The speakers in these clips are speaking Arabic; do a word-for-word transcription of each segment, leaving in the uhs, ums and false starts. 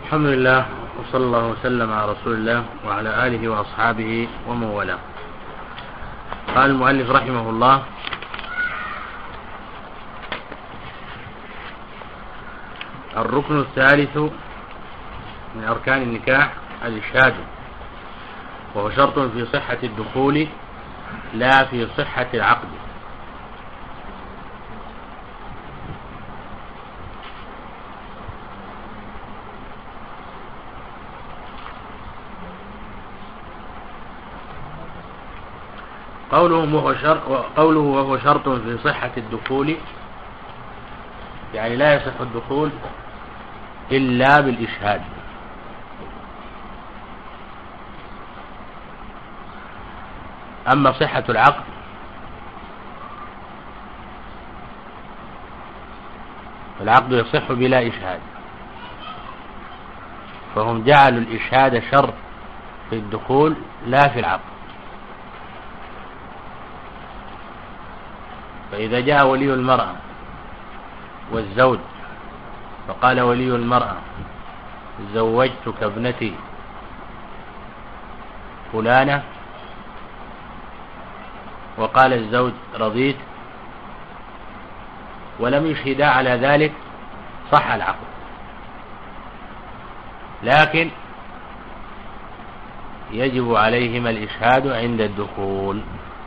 الحمد لله وصلى الله وسلم على رسول الله وعلى آله وأصحابه ومن والاه. قال المؤلف رحمه الله: الركن الثالث من أركان النكاح الإشهاد، وهو شرط في صحة الدخول لا في صحة العقد. قوله وهو شرط قوله وهو شرط في صحة الدخول، يعني لا يصح الدخول إلا بالإشهاد. أما صحة العقد فالعقد يصح بلا إشهاد، فهم جعلوا الإشهاد شرط في الدخول لا في العقد. فإذا جاء ولي المرأة والزوج فقال ولي المرأة: زوجتك ابنتي فلانة، وقال الزوج: رضيت، ولم يشهدا على ذلك، صح العقد. لكن يجب عليهما الإشهاد عند الدخول.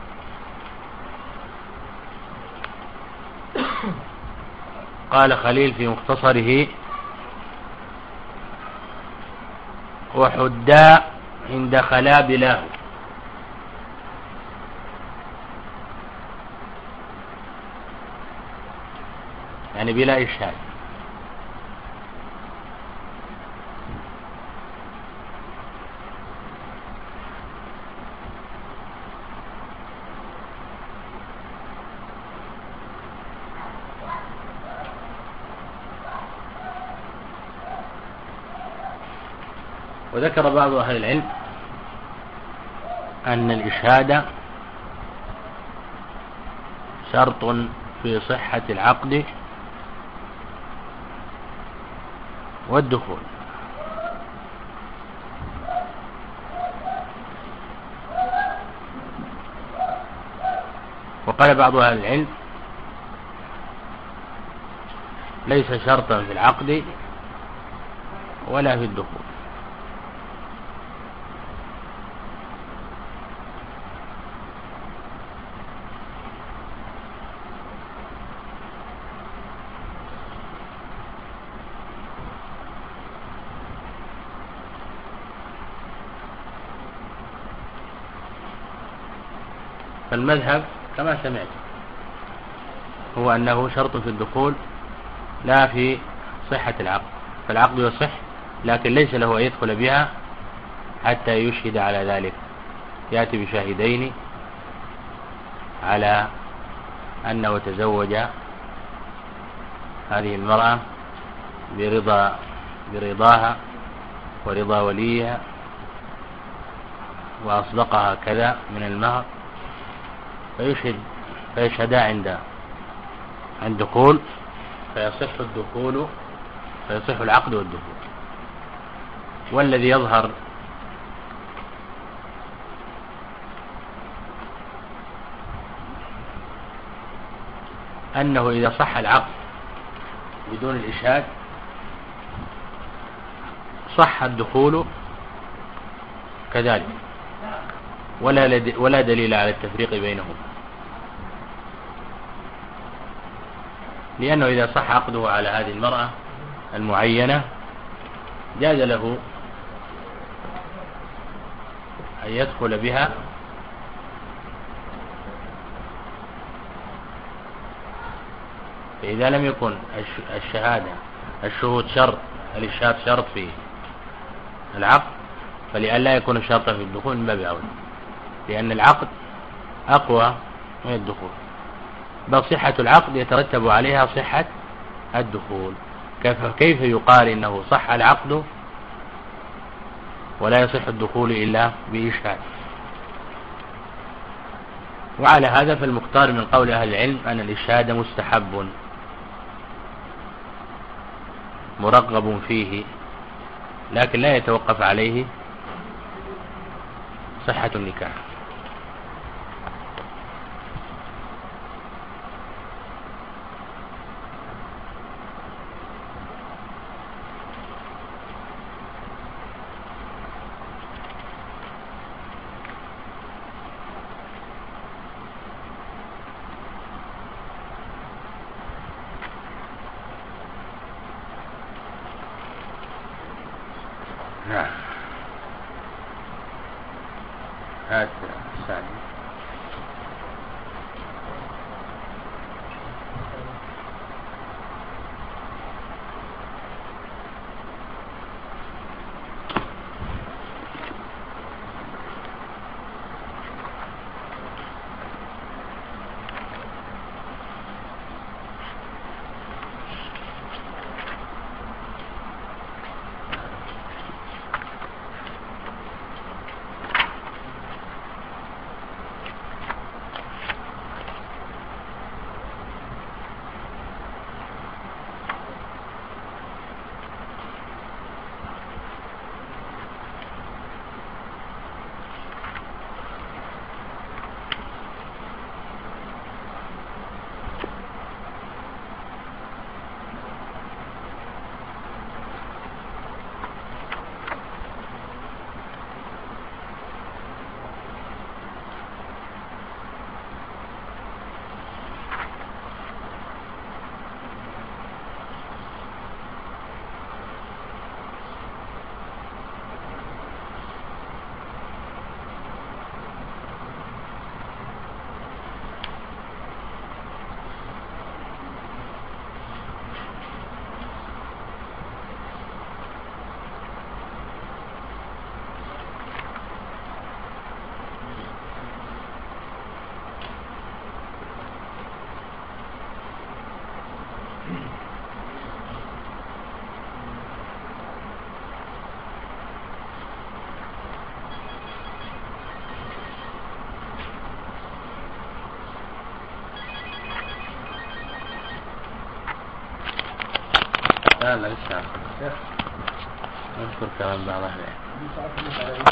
قال خليل في مختصره: وحدا عند خلا بلاه. يعني بلا إشهاد. وذكر بعض أهل العلم أن الإشهاد شرط في صحة العقد والدخول. وقال بعض أهل العلم: ليس شرطا في العقد ولا في الدخول. فالمذهب كما سمعت هو أنه شرط في الدخول لا في صحة العقد، فالعقد يصح لكن ليس له أن يدخل بها حتى يشهد على ذلك، يأتي بشاهدين على أنه تزوج هذه المرأة برضا برضاها ورضا وليها، وأصدقها كذا من المهر، فيشهد فيشهدا عند عند دخول، فيصح الدخول فيصح العقد والدخول. والذي يظهر أنه إذا صح العقد بدون الإشهاد صح الدخول كذلك، ولا ولا دليل على التفريق بينهم، لأنه إذا صح عقده على هذه المرأة المعينة جاز له أن يدخل بها فإذا لم يكن الشهادة الشهود شرط، الإشهاد شرط في العقد، فلئلا يكون شرطا في الدخول من باب أولى، لأن العقد أقوى من الدخول، بل صحة العقد يترتب عليها صحة الدخول. كيف يقال إنه صح العقد ولا يصح الدخول إلا بإشهاد؟ وعلى هذا فالمختار من قول أهل العلم أن الإشهاد مستحب مرغب فيه لكن لا يتوقف عليه صحة النكاح. نعم. هات سعد. لا لا لسه اذكر كلام بعض اهل العلم.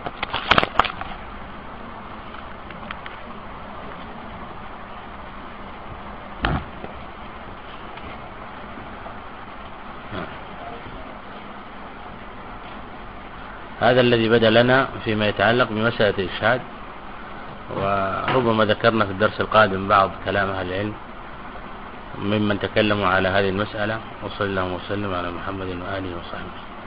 هذا الذي بدا لنا فيما يتعلق بمسألة الإشهاد، وربما ذكرنا في الدرس القادم بعض كلام أهل العلم ممن تكلموا على هذه المسألة. وصلى الله وسلم على محمد وآله وصحبه.